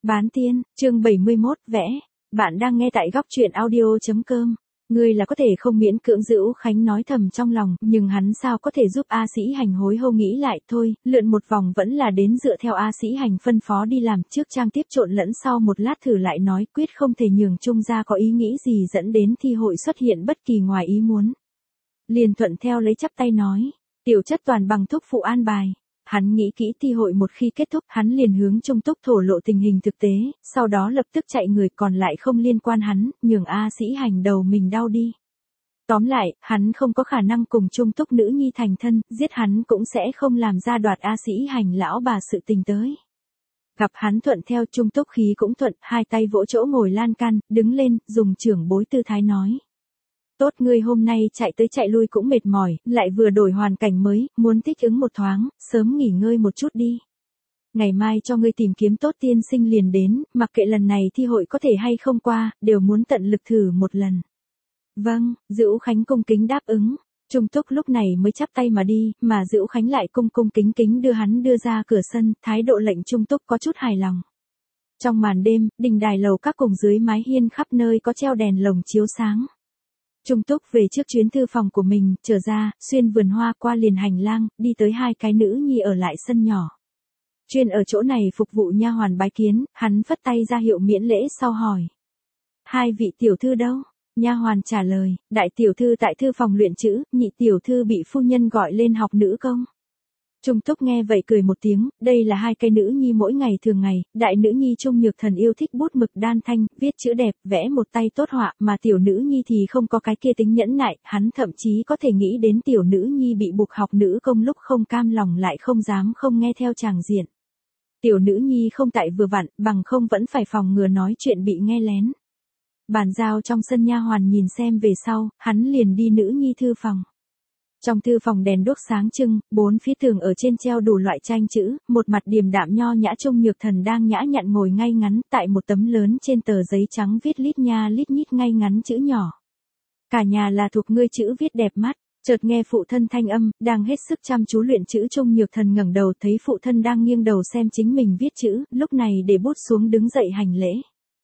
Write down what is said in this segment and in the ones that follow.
Bán tiên, chương 71, vẽ. Bạn đang nghe tại góc truyện audio.com. Ngươi là có thể không miễn cưỡng giữ Khánh nói thầm trong lòng, nhưng hắn sao có thể giúp A Sĩ Hành hối hâu nghĩ lại thôi, lượn một vòng vẫn là đến dựa theo A Sĩ Hành phân phó đi làm, trước trang tiếp trộn lẫn sau một lát thử lại nói quyết không thể nhường Trung gia có ý nghĩ gì dẫn đến thi hội xuất hiện bất kỳ ngoài ý muốn. Liền thuận theo lấy chắp tay nói, tiểu chất toàn bằng thúc phụ an bài. Hắn nghĩ kỹ thi hội một khi kết thúc, hắn liền hướng Trung Túc thổ lộ tình hình thực tế, sau đó lập tức chạy người còn lại không liên quan hắn, nhường A Sĩ Hành đầu mình đau đi. Tóm lại, hắn không có khả năng cùng Trung Túc nữ nhi thành thân, giết hắn cũng sẽ không làm ra đoạt A Sĩ Hành lão bà sự tình tới. Gặp hắn thuận theo Trung Túc khí cũng thuận, hai tay vỗ chỗ ngồi lan can, đứng lên, dùng trưởng bối tư thái nói. Tốt, ngươi hôm nay chạy tới chạy lui cũng mệt mỏi, lại vừa đổi hoàn cảnh mới, muốn thích ứng một thoáng, sớm nghỉ ngơi một chút đi. Ngày mai cho ngươi tìm kiếm tốt tiên sinh liền đến, mặc kệ lần này thi hội có thể hay không qua, đều muốn tận lực thử một lần. Vâng, Dữu Khánh cung kính đáp ứng. Trung Túc lúc này mới chắp tay mà đi, mà Dữu Khánh lại cung cung kính kính đưa hắn đưa ra cửa sân, thái độ lệnh Trung Túc có chút hài lòng. Trong màn đêm, đình đài lầu các cùng dưới mái hiên khắp nơi có treo đèn lồng chiếu sáng. Trung Túc về trước chuyến thư phòng của mình, trở ra, xuyên vườn hoa qua liền hành lang, đi tới hai cái nữ nhi ở lại sân nhỏ. Chuyên ở chỗ này phục vụ nha hoàn bái kiến, hắn phất tay ra hiệu miễn lễ sau hỏi. Hai vị tiểu thư đâu? Nha hoàn trả lời, đại tiểu thư tại thư phòng luyện chữ, nhị tiểu thư bị phu nhân gọi lên học nữ công. Trung Túc nghe vậy cười một tiếng, đây là hai cây nữ nhi mỗi ngày thường ngày, đại nữ nhi Trung Nhược Thần yêu thích bút mực đan thanh, viết chữ đẹp, vẽ một tay tốt họa, mà tiểu nữ nhi thì không có cái kia tính nhẫn nại, hắn thậm chí có thể nghĩ đến tiểu nữ nhi bị buộc học nữ công lúc không cam lòng lại không dám không nghe theo chàng diện. Tiểu nữ nhi không tại vừa vặn, bằng không vẫn phải phòng ngừa nói chuyện bị nghe lén. Bàn giao trong sân nha hoàn nhìn xem về sau, hắn liền đi nữ nhi thư phòng. Trong thư phòng đèn đuốc sáng trưng, bốn phía tường ở trên treo đủ loại tranh chữ, một mặt điềm đạm nho nhã Trung Nhược Thần đang nhã nhặn ngồi ngay ngắn tại một tấm lớn trên tờ giấy trắng viết lít nha lít nhít ngay ngắn chữ nhỏ. Cả nhà là thuộc ngươi chữ viết đẹp mắt, chợt nghe phụ thân thanh âm, đang hết sức chăm chú luyện chữ Trung Nhược Thần ngẩng đầu thấy phụ thân đang nghiêng đầu xem chính mình viết chữ, lúc này để bút xuống đứng dậy hành lễ.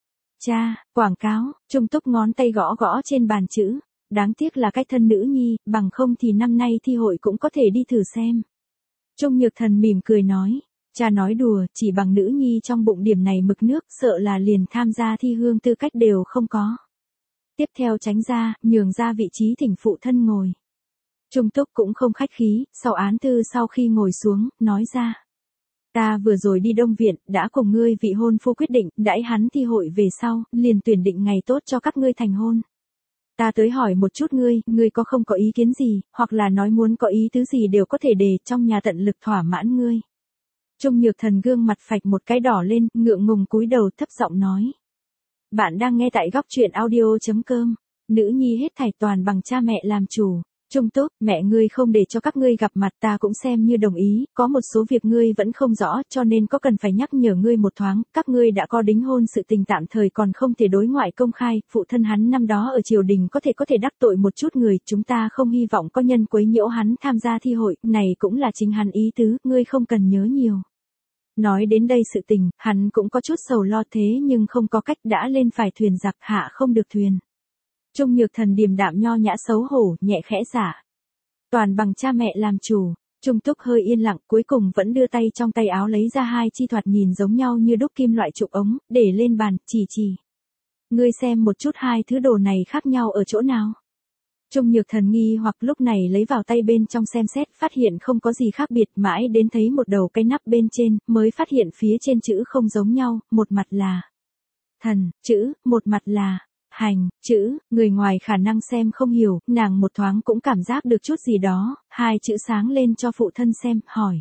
Cha, quảng cáo, Trung Túc ngón tay gõ gõ trên bàn chữ. Đáng tiếc là cái thân nữ nhi, bằng không thì năm nay thi hội cũng có thể đi thử xem. Trung Nhược Thần mỉm cười nói, cha nói đùa, chỉ bằng nữ nhi trong bụng điểm này mực nước, sợ là liền tham gia thi hương tư cách đều không có. Tiếp theo tránh ra, nhường ra vị trí thỉnh phụ thân ngồi. Trung Túc cũng không khách khí, sau án thư sau khi ngồi xuống, nói ra. Ta vừa rồi đi Đông Viện, đã cùng ngươi vị hôn phu quyết định, đãi hắn thi hội về sau, liền tuyển định ngày tốt cho các ngươi thành hôn. Ta tới hỏi một chút ngươi có không có ý kiến gì, hoặc là nói muốn có ý tứ gì đều có thể đề trong nhà tận lực thỏa mãn ngươi. Trung Nhược Thần gương mặt phạch một cái đỏ lên, ngượng ngùng cúi đầu thấp giọng nói. Bạn đang nghe tại góc truyện audio.com, nữ nhi hết thảy toàn bằng cha mẹ làm chủ. Trung Túc, mẹ ngươi không để cho các ngươi gặp mặt ta cũng xem như đồng ý, có một số việc ngươi vẫn không rõ cho nên có cần phải nhắc nhở ngươi một thoáng, các ngươi đã có đính hôn sự tình tạm thời còn không thể đối ngoại công khai, phụ thân hắn năm đó ở triều đình có thể đắc tội một chút người, chúng ta không hy vọng có nhân quấy nhiễu hắn tham gia thi hội, này cũng là chính hắn ý tứ, ngươi không cần nhớ nhiều. Nói đến đây sự tình, hắn cũng có chút sầu lo thế nhưng không có cách đã lên phải thuyền giặc hạ không được thuyền. Trung Nhược Thần điềm đạm nho nhã xấu hổ, nhẹ khẽ giả. Toàn bằng cha mẹ làm chủ, Trung Túc hơi yên lặng cuối cùng vẫn đưa tay trong tay áo lấy ra hai chi thoạt nhìn giống nhau như đúc kim loại trục ống, để lên bàn, chỉ. Ngươi xem một chút hai thứ đồ này khác nhau ở chỗ nào. Trung Nhược Thần nghi hoặc lúc này lấy vào tay bên trong xem xét phát hiện không có gì khác biệt mãi đến thấy một đầu cái nắp bên trên, mới phát hiện phía trên chữ không giống nhau, một mặt là thần, chữ, một mặt là hành, chữ, người ngoài khả năng xem không hiểu, nàng một thoáng cũng cảm giác được chút gì đó, hai chữ sáng lên cho phụ thân xem, hỏi.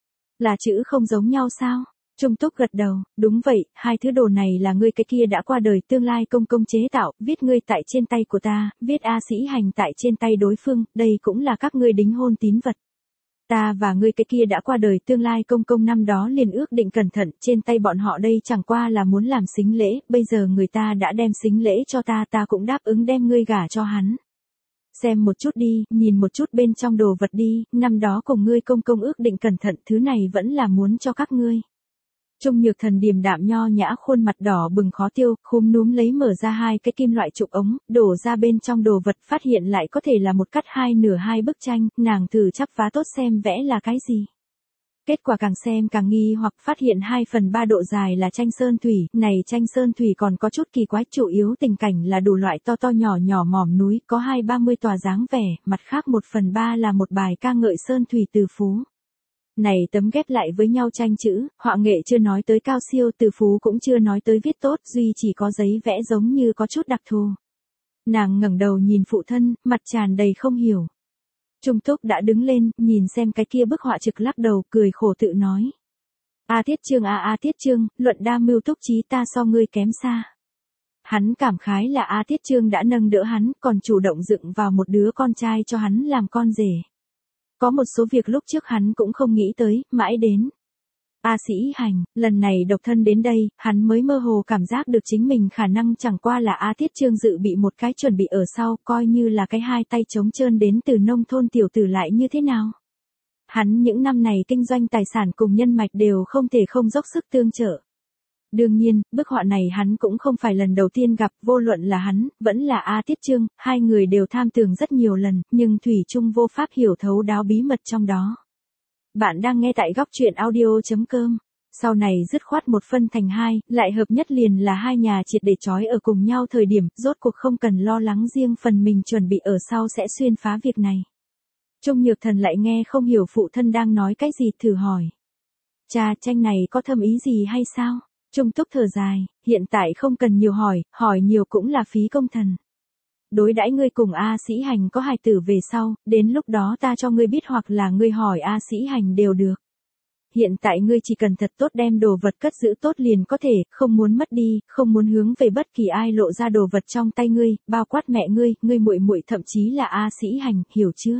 Là chữ không giống nhau sao? Trung Túc gật đầu, đúng vậy, hai thứ đồ này là ngươi cái kia đã qua đời tương lai công công chế tạo, viết ngươi tại trên tay của ta, viết A Sĩ Hành tại trên tay đối phương, đây cũng là các ngươi đính hôn tín vật. Ta và ngươi cái kia đã qua đời tương lai công công năm đó liền ước định cẩn thận, trên tay bọn họ đây chẳng qua là muốn làm sính lễ, bây giờ người ta đã đem sính lễ cho ta, ta cũng đáp ứng đem ngươi gả cho hắn. Xem một chút đi, nhìn một chút bên trong đồ vật đi, năm đó cùng ngươi công công ước định cẩn thận, thứ này vẫn là muốn cho các ngươi. Trung Nhược Thần điềm đạm nho nhã, khuôn mặt đỏ bừng khó tiêu, khúm núm lấy mở ra hai cái kim loại trục ống, đổ ra bên trong đồ vật, phát hiện lại có thể là một cắt hai nửa hai bức tranh, nàng thử chắp vá tốt xem vẽ là cái gì. Kết quả càng xem càng nghi hoặc, phát hiện 2/3 độ dài là tranh sơn thủy, này tranh sơn thủy còn có chút kỳ quái, chủ yếu tình cảnh là đủ loại to to nhỏ nhỏ mỏm núi, có 20-30 tòa dáng vẻ, mặt khác 1/3 là một bài ca ngợi sơn thủy từ phú. Này tấm ghép lại với nhau tranh chữ, họa nghệ chưa nói tới cao siêu, từ phú cũng chưa nói tới viết tốt, duy chỉ có giấy vẽ giống như có chút đặc thù. Nàng ngẩng đầu nhìn phụ thân, mặt tràn đầy không hiểu. Trung Túc đã đứng lên, nhìn xem cái kia bức họa trực lắc đầu, cười khổ tự nói. A Tiết Trương A Tiết Trương, luận đa mưu túc trí ta so ngươi kém xa. Hắn cảm khái là A Tiết Trương đã nâng đỡ hắn, còn chủ động dựng vào một đứa con trai cho hắn làm con rể. Có một số việc lúc trước hắn cũng không nghĩ tới, mãi đến. A Sĩ Hành, lần này độc thân đến đây, hắn mới mơ hồ cảm giác được chính mình khả năng chẳng qua là A Tiết Trương dự bị một cái chuẩn bị ở sau, coi như là cái hai tay trống trơn đến từ nông thôn tiểu tử lại như thế nào. Hắn những năm này kinh doanh tài sản cùng nhân mạch đều không thể không dốc sức tương trợ. Đương nhiên, bức họa này hắn cũng không phải lần đầu tiên gặp, vô luận là hắn, vẫn là A Tiết Trương, hai người đều tham tưởng rất nhiều lần, nhưng thủy chung vô pháp hiểu thấu đáo bí mật trong đó. Bạn đang nghe tại góc truyện audio.com. Sau này dứt khoát một phân thành hai, lại hợp nhất liền là hai nhà triệt để trói ở cùng nhau thời điểm, rốt cuộc không cần lo lắng riêng phần mình chuẩn bị ở sau sẽ xuyên phá việc này. Trung Nhược Thần lại nghe không hiểu phụ thân đang nói cái gì, thử hỏi. Cha, tranh này có thâm ý gì hay sao? Trung Túc thở dài, hiện tại không cần nhiều hỏi nhiều cũng là phí công thần. Đối đãi ngươi cùng A Sĩ Hành có hài tử về sau, đến lúc đó ta cho ngươi biết hoặc là ngươi hỏi A Sĩ Hành đều được. Hiện tại ngươi chỉ cần thật tốt đem đồ vật cất giữ tốt liền có thể, không muốn mất đi, không muốn hướng về bất kỳ ai lộ ra đồ vật trong tay ngươi, bao quát mẹ ngươi muội muội thậm chí là A Sĩ Hành, hiểu chưa?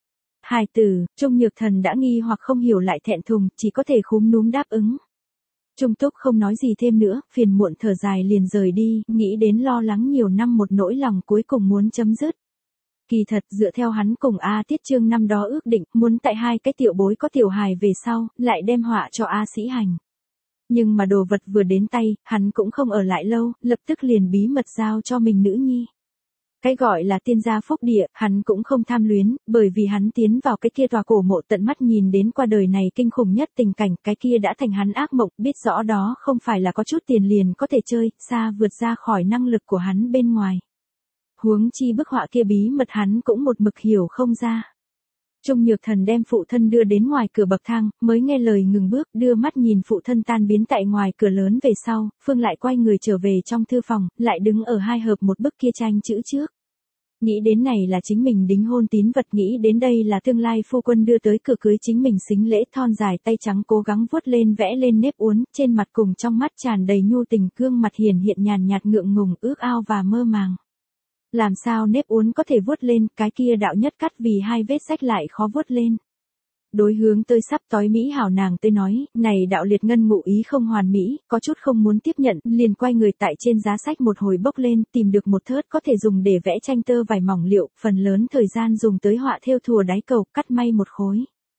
Hài tử, Trung Nhược Thần đã nghi hoặc không hiểu lại thẹn thùng, chỉ có thể khúm núm đáp ứng. Trung Túc không nói gì thêm nữa, phiền muộn thở dài liền rời đi, nghĩ đến lo lắng nhiều năm một nỗi lòng cuối cùng muốn chấm dứt. Kỳ thật dựa theo hắn cùng A Tiết Trương năm đó ước định, muốn tại hai cái tiểu bối có tiểu hài về sau, lại đem họa cho A Sĩ Hành. Nhưng mà đồ vật vừa đến tay, hắn cũng không ở lại lâu, lập tức liền bí mật giao cho mình nữ nhi. Cái gọi là tiên gia phúc địa, hắn cũng không tham luyến, bởi vì hắn tiến vào cái kia tòa cổ mộ tận mắt nhìn đến qua đời này kinh khủng nhất tình cảnh, cái kia đã thành hắn ác mộng, biết rõ đó không phải là có chút tiền liền có thể chơi, xa vượt ra khỏi năng lực của hắn bên ngoài. Huống chi bức họa kia bí mật hắn cũng một mực hiểu không ra. Trung Nhược Thần đem phụ thân đưa đến ngoài cửa bậc thang, mới nghe lời ngừng bước, đưa mắt nhìn phụ thân tan biến tại ngoài cửa lớn về sau, Phương lại quay người trở về trong thư phòng, lại đứng ở hai hợp một bức kia tranh chữ trước. Nghĩ đến này là chính mình đính hôn tín vật, nghĩ đến đây là tương lai phu quân đưa tới cửa cưới chính mình xính lễ, thon dài tay trắng cố gắng vuốt lên vẽ lên nếp uốn, trên mặt cùng trong mắt tràn đầy nhu tình, gương mặt hiền hiện nhàn nhạt ngượng ngùng, ước ao và mơ màng. Làm sao nếp uốn có thể vuốt lên, cái kia đạo nhất cắt vì hai vết rách lại khó vuốt lên. Đối hướng tới sắp tối mỹ hảo nàng tới nói, này đạo liệt ngân ngụ ý không hoàn mỹ, có chút không muốn tiếp nhận, liền quay người tại trên giá sách một hồi bốc lên, tìm được một thớt có thể dùng để vẽ tranh tơ vải mỏng liệu, phần lớn thời gian dùng tới họa thêu thùa đáy cầu, cắt may một khối.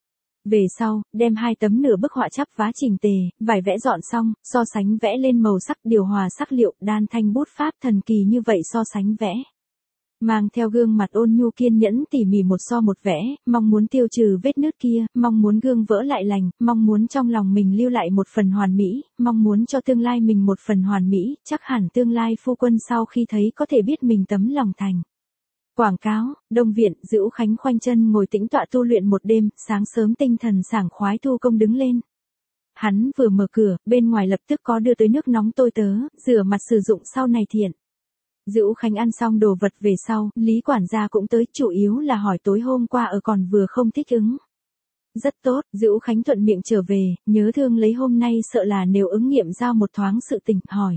Về sau, đem hai tấm nửa bức họa chắp vá chỉnh tề, vải vẽ dọn xong, so sánh vẽ lên màu sắc, điều hòa sắc liệu, đan thanh bút pháp thần kỳ như vậy so sánh vẽ. Mang theo gương mặt ôn nhu kiên nhẫn tỉ mỉ một so một vẽ, mong muốn tiêu trừ vết nứt kia, mong muốn gương vỡ lại lành, mong muốn trong lòng mình lưu lại một phần hoàn mỹ, mong muốn cho tương lai mình một phần hoàn mỹ, chắc hẳn tương lai phu quân sau khi thấy có thể biết mình tấm lòng thành. Quảng cáo, Đông Viện, Dữu Khánh khoanh chân ngồi tĩnh tọa tu luyện một đêm, sáng sớm tinh thần sảng khoái thu công đứng lên. Hắn vừa mở cửa, bên ngoài lập tức có đưa tới nước nóng tôi tớ, rửa mặt sử dụng sau này thiện. Dữu Khánh ăn xong đồ vật về sau, Lý quản gia cũng tới, chủ yếu là hỏi tối hôm qua ở còn vừa không thích ứng. Rất tốt, Dữu Khánh thuận miệng trở về, nhớ thương lấy hôm nay sợ là nếu ứng nghiệm giao một thoáng sự tình, hỏi.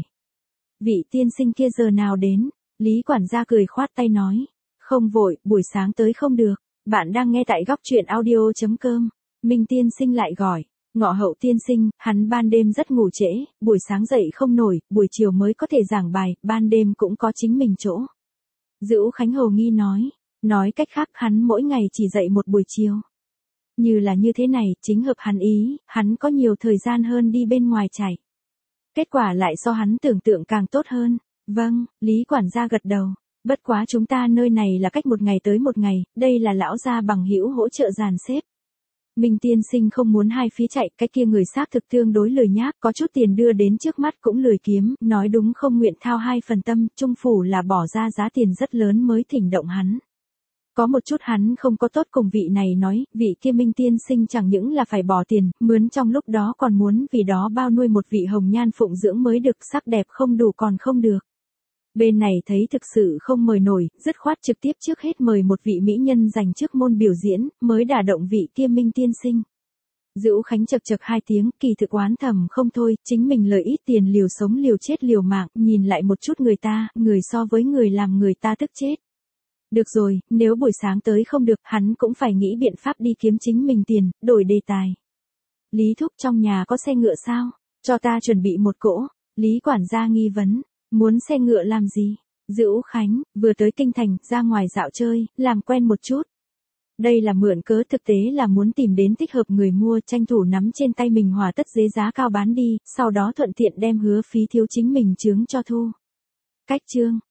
Vị tiên sinh kia giờ nào đến? Lý quản gia cười khoát tay nói. Không vội, buổi sáng tới không được. Bạn đang nghe tại góc truyện audio.com. Minh tiên sinh lại gọi. Ngọ Hậu tiên sinh, hắn ban đêm rất ngủ trễ, buổi sáng dậy không nổi, buổi chiều mới có thể giảng bài, ban đêm cũng có chính mình chỗ. Dữu Khánh hồ nghi nói cách khác hắn mỗi ngày chỉ dậy một buổi chiều. Như là như thế này, chính hợp hắn ý, hắn có nhiều thời gian hơn đi bên ngoài chạy. Kết quả lại so hắn tưởng tượng càng tốt hơn. Vâng, Lý quản gia gật đầu. Bất quá chúng ta nơi này là cách một ngày tới một ngày, đây là lão gia bằng hữu hỗ trợ dàn xếp. Minh tiên sinh không muốn hai phía chạy, cái kia người xác thực tương đối lười nhác, có chút tiền đưa đến trước mắt cũng lười kiếm, nói đúng không nguyện thao 2 phần tâm, trung phủ là bỏ ra giá tiền rất lớn mới thỉnh động hắn. Có một chút hắn không có tốt cùng vị này nói, vị kia Minh tiên sinh chẳng những là phải bỏ tiền, mướn trong lúc đó còn muốn vì đó bao nuôi một vị hồng nhan phụng dưỡng mới được, sắc đẹp không đủ còn không được. Bên này thấy thực sự không mời nổi, dứt khoát trực tiếp trước hết mời một vị mỹ nhân dành trước môn biểu diễn, mới đả động vị kia Minh tiên sinh. Dữu Khánh chật chật 2 tiếng, kỳ thực oán thầm không thôi, chính mình lời ít tiền liều sống liều chết liều mạng, nhìn lại một chút người ta, người so với người làm người ta tức chết. Được rồi, nếu buổi sáng tới không được, hắn cũng phải nghĩ biện pháp đi kiếm chính mình tiền, đổi đề tài. Lý thúc trong nhà có xe ngựa sao? Cho ta chuẩn bị một cỗ. Lý quản gia nghi vấn. Muốn xe ngựa làm gì? Dữu Khánh, vừa tới kinh thành, ra ngoài dạo chơi, làm quen một chút. Đây là mượn cớ, thực tế là muốn tìm đến thích hợp người mua, tranh thủ nắm trên tay mình hòa tất dế giá cao bán đi, sau đó thuận tiện đem hứa phí thiếu chính mình chướng cho thu. Cách chương.